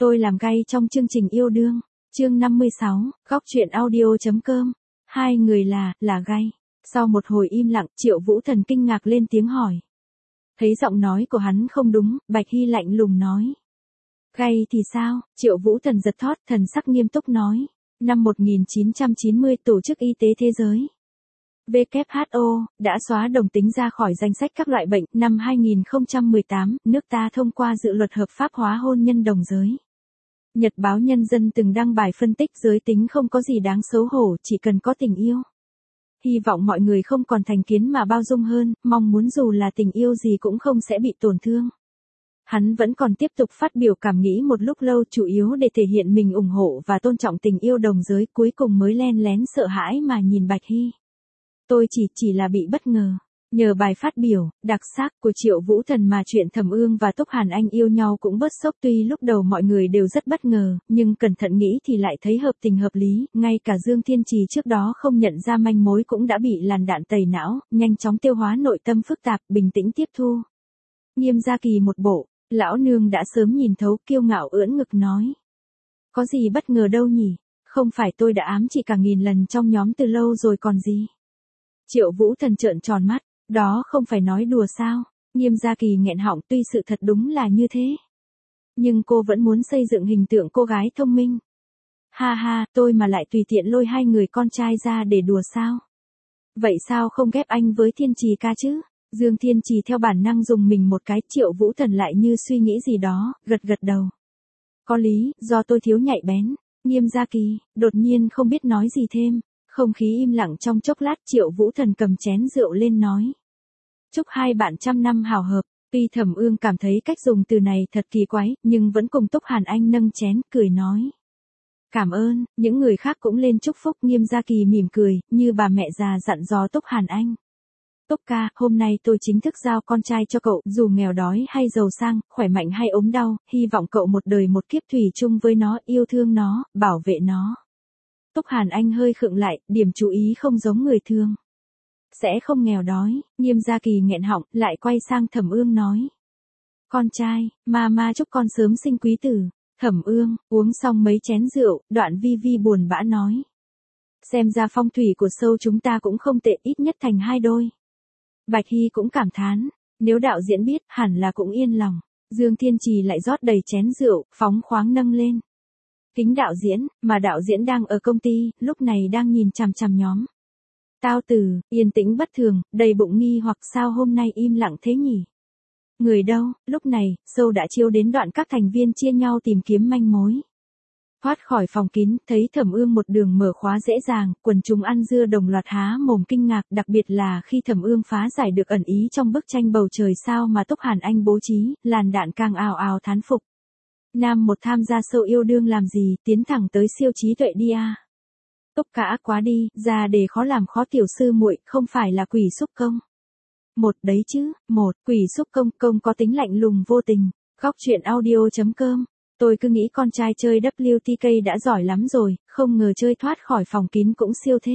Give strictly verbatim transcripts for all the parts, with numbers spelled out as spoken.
Tôi làm gay trong chương trình yêu đương. Chương năm mươi sáu, góc truyện audio.com. Hai người là, là gay. Sau một hồi im lặng, Triệu Vũ Thần kinh ngạc lên tiếng hỏi. Thấy giọng nói của hắn không đúng, Bạch Hy lạnh lùng nói. Gay thì sao? Triệu Vũ Thần giật thót, thần sắc nghiêm túc nói. Năm một nghìn chín trăm chín mươi, Tổ chức Y tế Thế giới W H O đã xóa đồng tính ra khỏi danh sách các loại bệnh. Năm hai nghìn không trăm mười tám, nước ta thông qua dự luật hợp pháp hóa hôn nhân đồng giới. Nhật báo Nhân dân từng đăng bài phân tích giới tính không có gì đáng xấu hổ, chỉ cần có tình yêu. Hy vọng mọi người không còn thành kiến mà bao dung hơn, mong muốn dù là tình yêu gì cũng không sẽ bị tổn thương. Hắn vẫn còn tiếp tục phát biểu cảm nghĩ một lúc lâu, chủ yếu để thể hiện mình ủng hộ và tôn trọng tình yêu đồng giới, cuối cùng mới len lén sợ hãi mà nhìn Bạch Hy. Tôi chỉ, chỉ là bị bất ngờ. Nhờ bài phát biểu, đặc sắc của Triệu Vũ Thần mà chuyện Thẩm Ương và Túc Hàn Anh yêu nhau cũng bớt sốc, tuy lúc đầu mọi người đều rất bất ngờ, nhưng cẩn thận nghĩ thì lại thấy hợp tình hợp lý, ngay cả Dương Thiên Trì trước đó không nhận ra manh mối cũng đã bị làn đạn tẩy não, nhanh chóng tiêu hóa nội tâm phức tạp, bình tĩnh tiếp thu. Nghiêm Gia Kỳ một bộ, lão nương đã sớm nhìn thấu, kiêu ngạo ưỡn ngực nói. Có gì bất ngờ đâu nhỉ, không phải tôi đã ám chỉ cả nghìn lần trong nhóm từ lâu rồi còn gì. Triệu Vũ Thần trợn tròn mắt. Đó không phải nói đùa sao? Nghiêm Gia Kỳ nghẹn họng, tuy sự thật đúng là như thế. Nhưng cô vẫn muốn xây dựng hình tượng cô gái thông minh. Ha ha, tôi mà lại tùy tiện lôi hai người con trai ra để đùa sao? Vậy sao không ghép anh với Thiên Trì ca chứ? Dương Thiên Trì theo bản năng dùng mình một cái, Triệu Vũ Thần lại như suy nghĩ gì đó, gật gật đầu. Có lý, do tôi thiếu nhạy bén. Nghiêm Gia Kỳ, đột nhiên không biết nói gì thêm. Không khí im lặng trong chốc lát, Triệu Vũ Thần cầm chén rượu lên nói. Chúc hai bạn trăm năm hào hợp. Tuy Thẩm Ương cảm thấy cách dùng từ này thật kỳ quái, nhưng vẫn cùng Túc Hàn Anh nâng chén, cười nói. Cảm ơn, những người khác cũng lên chúc phúc. Nghiêm Gia Kỳ mỉm cười, như bà mẹ già dặn dò Túc Hàn Anh. Túc ca, hôm nay tôi chính thức giao con trai cho cậu, dù nghèo đói hay giàu sang, khỏe mạnh hay ốm đau, hy vọng cậu một đời một kiếp thủy chung với nó, yêu thương nó, bảo vệ nó. Túc Hàn Anh hơi khựng lại, điểm chú ý không giống người thường. Sẽ không nghèo đói. Nghiêm Gia Kỳ nghẹn họng, lại quay sang Thẩm Ương nói. Con trai, mama chúc con sớm sinh quý tử. Thẩm Ương, uống xong mấy chén rượu, Đoạn Vi Vi buồn bã nói. Xem ra phong thủy của show chúng ta cũng không tệ, ít nhất thành hai đôi. Bạch Hy cũng cảm thán, nếu đạo diễn biết, hẳn là cũng yên lòng. Dương Thiên Trì lại rót đầy chén rượu, phóng khoáng nâng lên. Kính đạo diễn, mà đạo diễn đang ở công ty, lúc này đang nhìn chằm chằm nhóm. Tao Từ, yên tĩnh bất thường, đầy bụng nghi hoặc sao hôm nay im lặng thế nhỉ? Người đâu? Lúc này, show đã chiếu đến đoạn các thành viên chia nhau tìm kiếm manh mối. Thoát khỏi phòng kín, thấy Thẩm Ương một đường mở khóa dễ dàng, quần chúng ăn dưa đồng loạt há mồm kinh ngạc, đặc biệt là khi Thẩm Ương phá giải được ẩn ý trong bức tranh bầu trời sao mà Túc Hàn Anh bố trí, làn đạn càng ào ào thán phục. Nam một tham gia show yêu đương làm gì, tiến thẳng tới siêu trí tuệ đi à. Túc ca ác quá đi, ra đề khó làm khó tiểu sư muội, không phải là quỷ xúc công. Một đấy chứ, một, quỷ xúc công, công có tính lạnh lùng vô tình. Góc truyện audio.com. Tôi cứ nghĩ con trai chơi W T K đã giỏi lắm rồi, không ngờ chơi thoát khỏi phòng kín cũng siêu thế.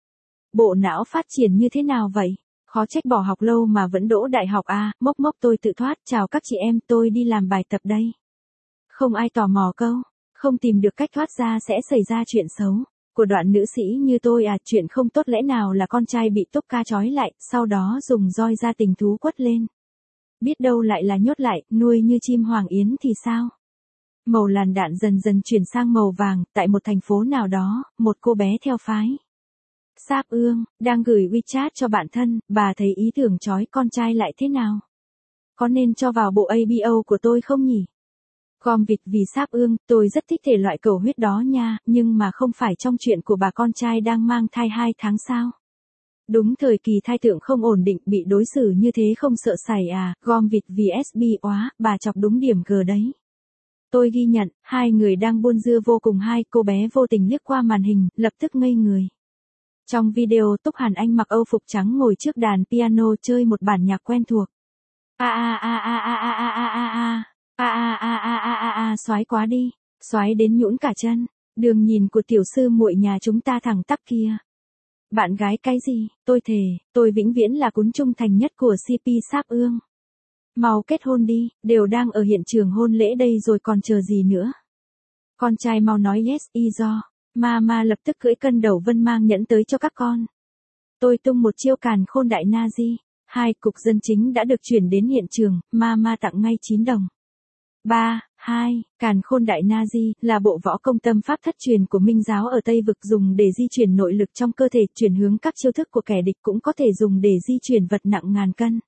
Bộ não phát triển như thế nào vậy? Khó trách bỏ học lâu mà vẫn đỗ đại học à, mốc mốc tôi tự thoát, chào các chị em, tôi đi làm bài tập đây. Không ai tò mò câu, không tìm được cách thoát ra sẽ xảy ra chuyện xấu. Của đoạn nữ sĩ như tôi à, chuyện không tốt lẽ nào là con trai bị Túc ca trói lại, sau đó dùng roi ra tình thú quất lên. Biết đâu lại là nhốt lại, nuôi như chim hoàng yến thì sao? Màu làn đạn dần dần chuyển sang màu vàng, tại một thành phố nào đó, một cô bé theo phái. Sáp Ương, đang gửi WeChat cho bạn thân, bà thấy ý tưởng trói con trai lại thế nào? Có nên cho vào bộ A B O của tôi không nhỉ? Gom vịt vì Sáp Ương, tôi rất thích thể loại cầu huyết đó nha, nhưng mà không phải trong chuyện của bà con trai đang mang thai hai tháng sao? Đúng thời kỳ thai tượng không ổn định, bị đối xử như thế không sợ sảy à, gom vịt vì ét bê oá, bà chọc đúng điểm G đấy. Tôi ghi nhận, hai người đang buôn dưa vô cùng hay, cô bé vô tình liếc qua màn hình, lập tức ngây người. Trong video, Túc Hàn Anh mặc âu phục trắng ngồi trước đàn piano chơi một bản nhạc quen thuộc. A a a a a a a a a a. A a a a a a a, xoái quá đi, xoái đến nhũn cả chân, đường nhìn của tiểu sư muội nhà chúng ta thẳng tắp kia. Bạn gái cái gì, tôi thề, tôi vĩnh viễn là cún trung thành nhất của xê pê Sáp Ương. Mau kết hôn đi, đều đang ở hiện trường hôn lễ đây rồi còn chờ gì nữa. Con trai mau nói yes, y do. Mama lập tức cưỡi cân đầu vân mang nhẫn tới cho các con. Tôi tung một chiêu càn khôn đại Nazi. Hai cục dân chính đã được chuyển đến hiện trường, Mama tặng ngay chín đồng. ba, hai, càn khôn đại Nazi là bộ võ công tâm pháp thất truyền của Minh giáo ở Tây vực dùng để di chuyển nội lực trong cơ thể, chuyển hướng các chiêu thức của kẻ địch, cũng có thể dùng để di chuyển vật nặng ngàn cân.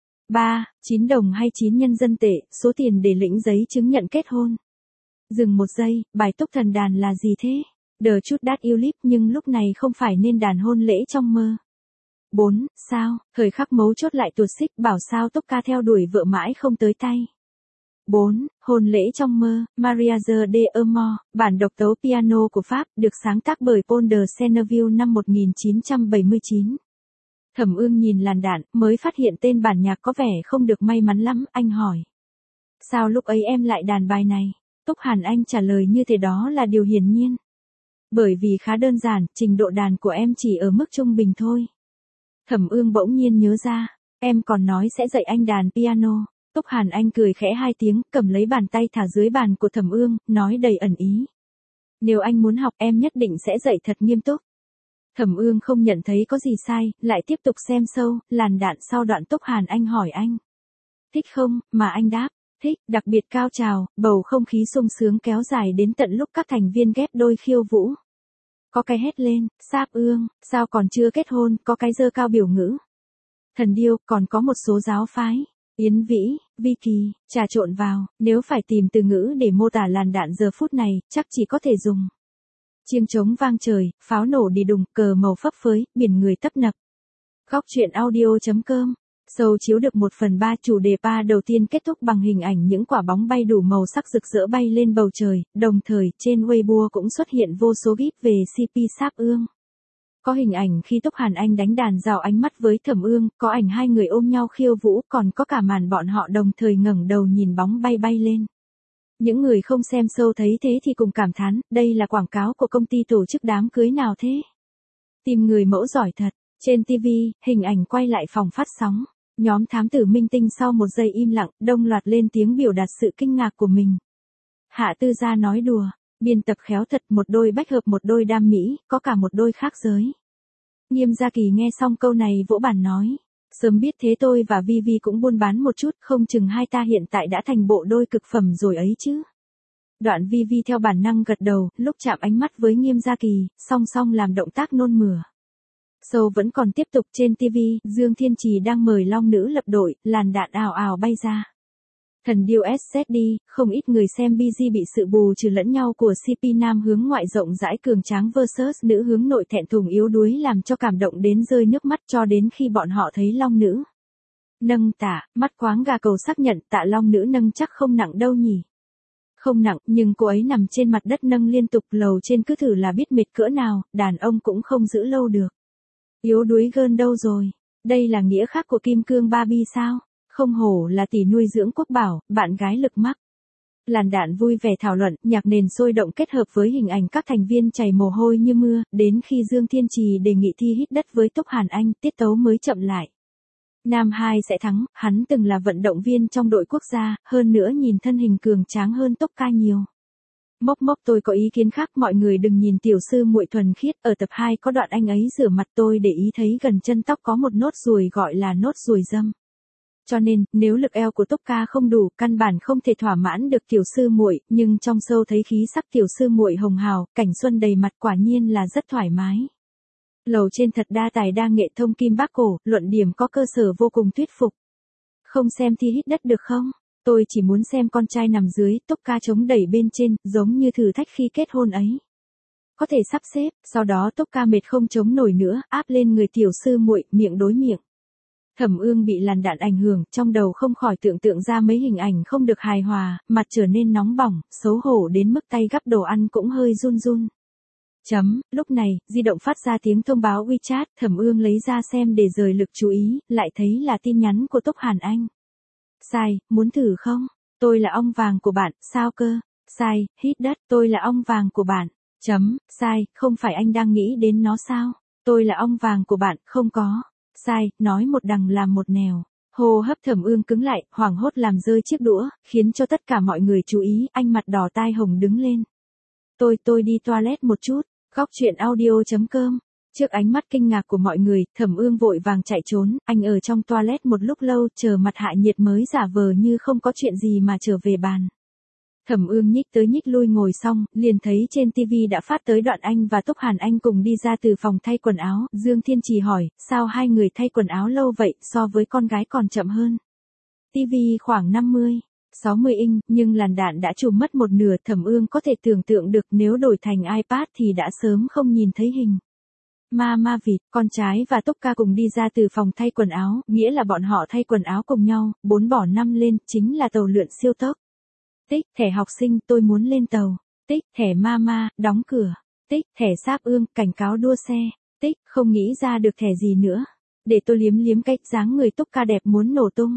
ba, chín đồng hay chín nhân dân tệ, số tiền để lĩnh giấy chứng nhận kết hôn. Dừng một giây, bài túc thần đàn là gì thế? Đờ chút đát yêu líp, nhưng lúc này không phải nên đàn hôn lễ trong mơ. bốn, sao, thời khắc mấu chốt lại tuột xích, bảo sao Túc Ca theo đuổi vợ mãi không tới tay. bốn. Hôn lễ trong mơ, Mariage de Amour, bản độc tấu piano của Pháp, được sáng tác bởi Paul de Senneville năm một nghìn chín trăm bảy mươi chín. Thẩm Ương nhìn làn đạn, mới phát hiện tên bản nhạc có vẻ không được may mắn lắm, anh hỏi. Sao lúc ấy em lại đàn bài này? Túc Hàn Anh trả lời như thế đó là điều hiển nhiên. Bởi vì khá đơn giản, trình độ đàn của em chỉ ở mức trung bình thôi. Thẩm Ương bỗng nhiên nhớ ra, em còn nói sẽ dạy anh đàn piano. Túc Hàn Anh cười khẽ hai tiếng, cầm lấy bàn tay thả dưới bàn của Thẩm Ương, nói đầy ẩn ý. Nếu anh muốn học em nhất định sẽ dạy thật nghiêm túc. Thẩm Ương không nhận thấy có gì sai, lại tiếp tục xem show, làn đạn sau đoạn Túc Hàn Anh hỏi anh. Thích không, mà anh đáp, thích, đặc biệt cao trào, bầu không khí sung sướng kéo dài đến tận lúc các thành viên ghép đôi khiêu vũ. Có cái hét lên, Sáp Ương, sao còn chưa kết hôn, có cái giơ cao biểu ngữ. Thần điêu, còn có một số giáo phái. Yến Vĩ, Vi Kỳ, trà trộn vào, nếu phải tìm từ ngữ để mô tả làn đạn giờ phút này, chắc chỉ có thể dùng. Chiêng trống vang trời, pháo nổ đi đùng, cờ màu phấp phới, biển người tấp nập. Góc truyện audio chấm com. Show chiếu được một phần ba, chủ đề pa đầu tiên kết thúc bằng hình ảnh những quả bóng bay đủ màu sắc rực rỡ bay lên bầu trời, đồng thời trên Weibo cũng xuất hiện vô số gif về xê pê Sáp Ương. Có hình ảnh khi Túc Hàn Anh đánh đàn rào ánh mắt với Thẩm Ương, có ảnh hai người ôm nhau khiêu vũ, còn có cả màn bọn họ đồng thời ngẩng đầu nhìn bóng bay bay lên. Những người không xem show thấy thế thì cùng cảm thán, đây là quảng cáo của công ty tổ chức đám cưới nào thế? Tìm người mẫu giỏi thật. Trên ti vi, hình ảnh quay lại phòng phát sóng. Nhóm thám tử minh tinh sau một giây im lặng, đồng loạt lên tiếng biểu đạt sự kinh ngạc của mình. Hạ Tư Gia nói đùa, biên tập khéo thật, một đôi bách hợp một đôi đam mỹ, có cả một đôi khác giới. Nghiêm Gia Kỳ nghe xong câu này vỗ bàn nói. Sớm biết thế tôi và Vi Vi cũng buôn bán một chút, không chừng hai ta hiện tại đã thành bộ đôi cực phẩm rồi ấy chứ. Đoạn Vi Vi theo bản năng gật đầu, lúc chạm ánh mắt với Nghiêm Gia Kỳ, song song làm động tác nôn mửa. Show vẫn còn tiếp tục trên ti vi, Dương Thiên Trì đang mời long nữ lập đội, làn đạn ào ào bay ra. Thần điêu ét zét đê, không ít người xem bê giê bị sự bù trừ lẫn nhau của xê pê nam hướng ngoại rộng rãi cường tráng versus nữ hướng nội thẹn thùng yếu đuối làm cho cảm động đến rơi nước mắt cho đến khi bọn họ thấy long nữ. Nâng tạ, mắt khoáng gà cầu xác nhận tạ long nữ nâng chắc không nặng đâu nhỉ. Không nặng, nhưng cô ấy nằm trên mặt đất nâng liên tục lầu trên cứ thử là biết mệt cỡ nào, đàn ông cũng không giữ lâu được. Yếu đuối gơn đâu rồi? Đây là nghĩa khác của kim cương Barbie sao? Không hổ là tỷ nuôi dưỡng quốc bảo, bạn gái lực mắc. Làn đạn vui vẻ thảo luận, nhạc nền sôi động kết hợp với hình ảnh các thành viên chảy mồ hôi như mưa, đến khi Dương Thiên Trì đề nghị thi hít đất với Túc Hàn Anh, tiết tấu mới chậm lại. Nam hai sẽ thắng, hắn từng là vận động viên trong đội quốc gia, hơn nữa nhìn thân hình cường tráng hơn Túc Ca nhiều. Mốc mốc tôi có ý kiến khác, mọi người đừng nhìn tiểu sư muội thuần khiết, ở tập hai có đoạn anh ấy rửa mặt tôi để ý thấy gần chân tóc có một nốt ruồi gọi là nốt ruồi dâm. Cho nên, nếu lực eo của Túc Ca không đủ, căn bản không thể thỏa mãn được tiểu sư muội, nhưng trong show thấy khí sắc tiểu sư muội hồng hào, cảnh xuân đầy mặt quả nhiên là rất thoải mái. Lầu trên thật đa tài đa nghệ thông kim bác cổ, luận điểm có cơ sở vô cùng thuyết phục. Không xem thi hít đất được không? Tôi chỉ muốn xem con trai nằm dưới, Túc Ca chống đẩy bên trên, giống như thử thách khi kết hôn ấy. Có thể sắp xếp, sau đó Túc Ca mệt không chống nổi nữa, áp lên người tiểu sư muội, miệng đối miệng. Thẩm Ương bị làn đạn ảnh hưởng, trong đầu không khỏi tưởng tượng ra mấy hình ảnh không được hài hòa, mặt trở nên nóng bỏng, xấu hổ đến mức tay gắp đồ ăn cũng hơi run run. Chấm, lúc này, di động phát ra tiếng thông báo WeChat, Thẩm Ương lấy ra xem để rời lực chú ý, lại thấy là tin nhắn của Túc Hàn Anh. Sai, muốn thử không? Tôi là ong vàng của bạn, sao cơ? Sai, hít đất, tôi là ong vàng của bạn. Chấm, sai, không phải anh đang nghĩ đến nó sao? Tôi là ong vàng của bạn, không có. Sai, nói một đằng làm một nẻo. Hô hấp Thẩm Ương cứng lại, hoảng hốt làm rơi chiếc đũa, khiến cho tất cả mọi người chú ý, anh mặt đỏ tai hồng đứng lên. Tôi, tôi đi toilet một chút. Góc chuyện audio.com. Trước ánh mắt kinh ngạc của mọi người, Thẩm Ương vội vàng chạy trốn, anh ở trong toilet một lúc lâu, chờ mặt hạ nhiệt mới giả vờ như không có chuyện gì mà trở về bàn. Thẩm Ương nhích tới nhích lui ngồi xong, liền thấy trên ti vi đã phát tới đoạn anh và Túc Hàn Anh cùng đi ra từ phòng thay quần áo. Dương Thiên Trì hỏi, sao hai người thay quần áo lâu vậy, so với con gái còn chậm hơn. ti vi khoảng năm mươi, sáu mươi inch, nhưng làn đạn đã chùm mất một nửa. Thẩm Ương có thể tưởng tượng được nếu đổi thành iPad thì đã sớm không nhìn thấy hình. Ma ma vịt, con trai và Túc Ca cùng đi ra từ phòng thay quần áo, nghĩa là bọn họ thay quần áo cùng nhau, bốn bỏ năm lên, chính là tàu lượn siêu tốc. Tích, thẻ học sinh, tôi muốn lên tàu. Tích, thẻ mama, đóng cửa. Tích, thẻ Sáp Ương, cảnh cáo đua xe. Tích, không nghĩ ra được thẻ gì nữa. Để tôi liếm liếm cách dáng người Túc Ca đẹp muốn nổ tung.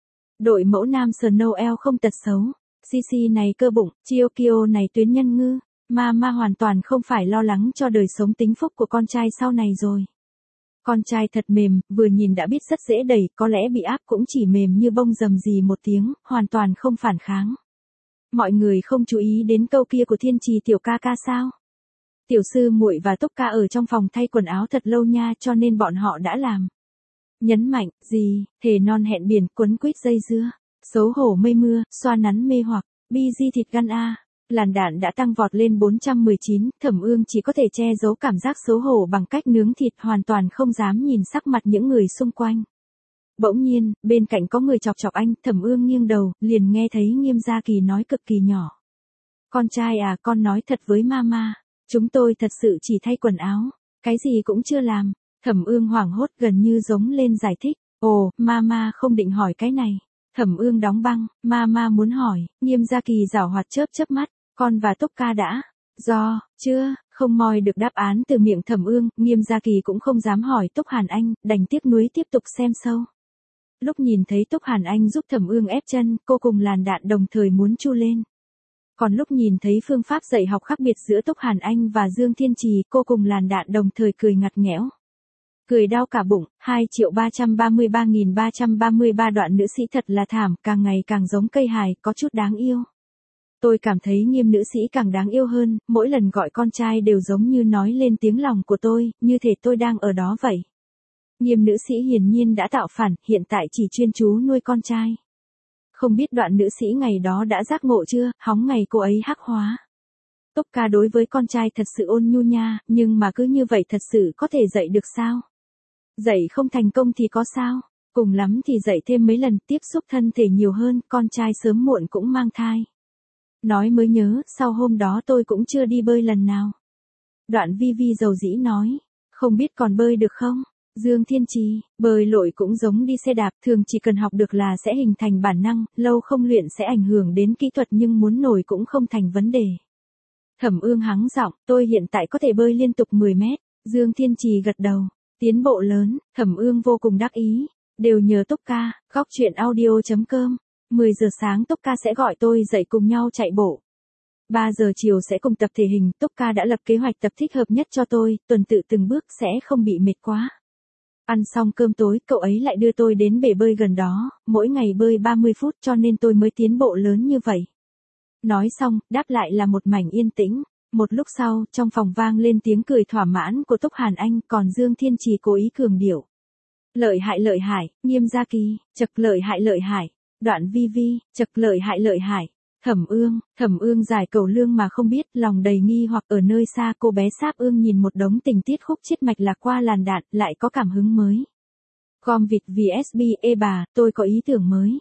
Đội mẫu nam Snow không tật xấu. Cici này cơ bụng, Chiokio này tuyến nhân ngư. Mama hoàn toàn không phải lo lắng cho đời sống tính phúc của con trai sau này rồi. Con trai thật mềm, vừa nhìn đã biết rất dễ đẩy, có lẽ bị áp cũng chỉ mềm như bông rầm rì một tiếng, hoàn toàn không phản kháng. Mọi người không chú ý đến câu kia của Thiên Trì tiểu ca ca sao? Tiểu sư muội và Túc Ca ở trong phòng thay quần áo thật lâu nha, cho nên bọn họ đã làm. Nhấn mạnh, gì, thề non hẹn biển, quấn quýt dây dưa, xấu hổ mây mưa, xoa nắn mê hoặc, bi di thịt gan a. Làn đạn đã tăng vọt lên bốn trăm mười chín, Thẩm Ương chỉ có thể che giấu cảm giác xấu hổ bằng cách nướng thịt, hoàn toàn không dám nhìn sắc mặt những người xung quanh. Bỗng nhiên, bên cạnh có người chọc chọc anh, Thẩm Ương nghiêng đầu, liền nghe thấy Nghiêm Gia Kỳ nói cực kỳ nhỏ. Con trai à, con nói thật với mama, chúng tôi thật sự chỉ thay quần áo, cái gì cũng chưa làm. Thẩm Ương hoảng hốt gần như giống lên giải thích, ồ, mama không định hỏi cái này. Thẩm Ương đóng băng, mama muốn hỏi. Nghiêm Gia Kỳ giảo hoạt chớp chớp mắt, con và Túc Ca đã, do, chưa, không moi được đáp án từ miệng Thẩm Ương, Nghiêm Gia Kỳ cũng không dám hỏi Túc Hàn Anh, đành tiếc nuối tiếp tục xem sâu. Lúc nhìn thấy Túc Hàn Anh giúp Thẩm Ương ép chân, cô cùng làn đạn đồng thời muốn chu lên. Còn lúc nhìn thấy phương pháp dạy học khác biệt giữa Túc Hàn Anh và Dương Thiên Trì, cô cùng làn đạn đồng thời cười ngặt nghẽo. Cười đau cả bụng, hai triệu ba trăm ba mươi ba nghìn ba trăm ba mươi ba đoạn nữ sĩ thật là thảm, càng ngày càng giống cây hài, có chút đáng yêu. Tôi cảm thấy Nghiêm nữ sĩ càng đáng yêu hơn, mỗi lần gọi con trai đều giống như nói lên tiếng lòng của tôi, như thể tôi đang ở đó vậy. Nghiêm nữ sĩ hiển nhiên đã tạo phản, hiện tại chỉ chuyên chú nuôi con trai. Không biết đoạn nữ sĩ ngày đó đã giác ngộ chưa, hóng ngày cô ấy hắc hóa. Túc Ca đối với con trai thật sự ôn nhu nha, nhưng mà cứ như vậy thật sự có thể dạy được sao? Dạy không thành công thì có sao? Cùng lắm thì dạy thêm mấy lần, tiếp xúc thân thể nhiều hơn, con trai sớm muộn cũng mang thai. Nói mới nhớ, sau hôm đó tôi cũng chưa đi bơi lần nào. Đoạn Vi Vi dầu dĩ nói, không biết còn bơi được không? Dương Thiên Trì, bơi lội cũng giống đi xe đạp, thường chỉ cần học được là sẽ hình thành bản năng, lâu không luyện sẽ ảnh hưởng đến kỹ thuật nhưng muốn nổi cũng không thành vấn đề. Thẩm Ương hắng giọng, tôi hiện tại có thể bơi liên tục mười mét, Dương Thiên Trì gật đầu, tiến bộ lớn, Thẩm Ương vô cùng đắc ý, đều nhờ Túc Ca, góc chuyện audio.com, mười giờ sáng Túc Ca sẽ gọi tôi dậy cùng nhau chạy bộ. ba giờ chiều sẽ cùng tập thể hình, Túc Ca đã lập kế hoạch tập thích hợp nhất cho tôi, tuần tự từng bước sẽ không bị mệt quá. Ăn xong cơm tối, cậu ấy lại đưa tôi đến bể bơi gần đó, mỗi ngày bơi ba mươi phút cho nên tôi mới tiến bộ lớn như vậy. Nói xong, đáp lại là một mảnh yên tĩnh. Một lúc sau, trong phòng vang lên tiếng cười thỏa mãn của Túc Hàn Anh, còn Dương Thiên Trì cố ý cường điệu. Lợi hại lợi hại, Nghiêm Gia Kỳ, chật lợi hại lợi hại, đoạn Vi Vi, chật lợi hại lợi hại. Thẩm Ương, Thẩm Ương giải cầu lương mà không biết, lòng đầy nghi hoặc ở nơi xa cô bé Sáp Ương nhìn một đống tình tiết khúc chiết mạch lạc qua làn đạn, lại có cảm hứng mới. Gom vịt vì ét bê, ê bà, tôi có ý tưởng mới.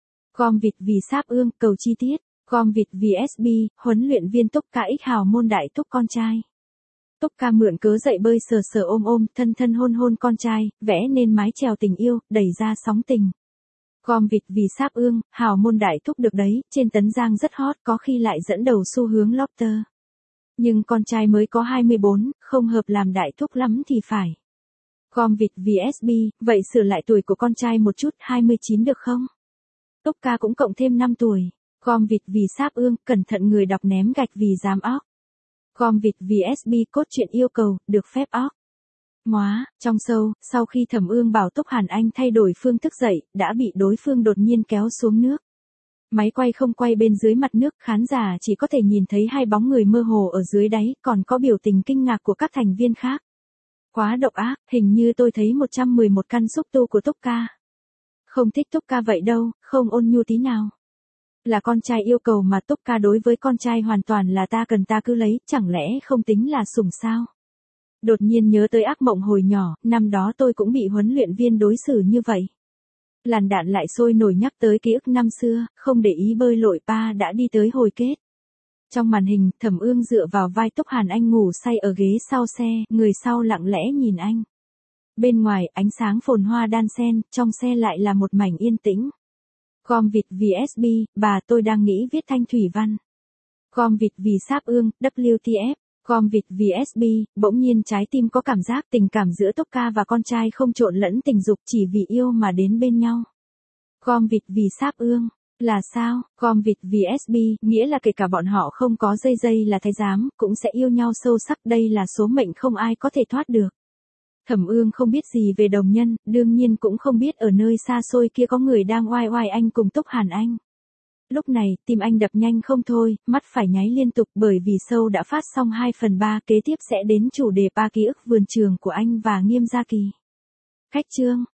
Gom vịt vì Sáp Ương, cầu chi tiết. Gom vịt vì ét bê, huấn luyện viên Túc Ca ích hào môn đại Túc con trai. Túc Ca mượn cớ dậy bơi sờ sờ ôm ôm, thân thân hôn hôn con trai, vẽ nên mái chèo tình yêu, đẩy ra sóng tình. Gom vịt vì Sáp Ương, hào môn đại Túc được đấy, trên Tấn Giang rất hot, có khi lại dẫn đầu xu hướng lobster. Nhưng con trai mới có hai mươi bốn, không hợp làm đại Túc lắm thì phải. Gom vịt vì ét bê, vậy sửa lại tuổi của con trai một chút, hai mươi chín được không? Túc Ca cũng cộng thêm năm tuổi. Gom vịt vì Sáp Ương, cẩn thận người đọc ném gạch vì dám óc. Gom vịt vì ét bê, cốt truyện yêu cầu, được phép óc. Móa, trong show, sau khi Thẩm Ương bảo Túc Hàn Anh thay đổi phương thức dạy, đã bị đối phương đột nhiên kéo xuống nước. Máy quay không quay bên dưới mặt nước, khán giả chỉ có thể nhìn thấy hai bóng người mơ hồ ở dưới đáy, còn có biểu tình kinh ngạc của các thành viên khác. Quá độc ác, hình như tôi thấy một trăm mười một căn xúc tu của Túc Ca. Không thích Túc Ca vậy đâu, không ôn nhu tí nào. Là con trai yêu cầu mà Túc Ca đối với con trai hoàn toàn là ta cần ta cứ lấy, chẳng lẽ không tính là sủng sao? Đột nhiên nhớ tới ác mộng hồi nhỏ, năm đó tôi cũng bị huấn luyện viên đối xử như vậy. Làn đạn lại sôi nổi nhắc tới ký ức năm xưa, không để ý bơi lội pa đã đi tới hồi kết. Trong màn hình, Thẩm Ương dựa vào vai Túc Hàn Anh ngủ say ở ghế sau xe, người sau lặng lẽ nhìn anh. Bên ngoài, ánh sáng phồn hoa đan xen, trong xe lại là một mảnh yên tĩnh. Com vịt vì ét bê, bà tôi đang nghĩ viết thanh thủy văn. Com vịt vì Sáp Ương, W T F. Com vịt vì ét bê, bỗng nhiên trái tim có cảm giác tình cảm giữa Túc Ca và con trai không trộn lẫn tình dục chỉ vì yêu mà đến bên nhau. Com vịt vì Sáp Ương, là sao? Com vịt vì ét bê, nghĩa là kể cả bọn họ không có dây dây là thái giám, cũng sẽ yêu nhau sâu sắc, đây là số mệnh không ai có thể thoát được. Thẩm Ương không biết gì về đồng nhân, đương nhiên cũng không biết ở nơi xa xôi kia có người đang oai oai anh cùng Túc Hàn Anh. Lúc này, tim anh đập nhanh không thôi, mắt phải nháy liên tục bởi vì show đã phát xong hai phần ba, kế tiếp sẽ đến chủ đề ba ký ức vườn trường của anh và Nghiêm Gia Kỳ. Khách chương,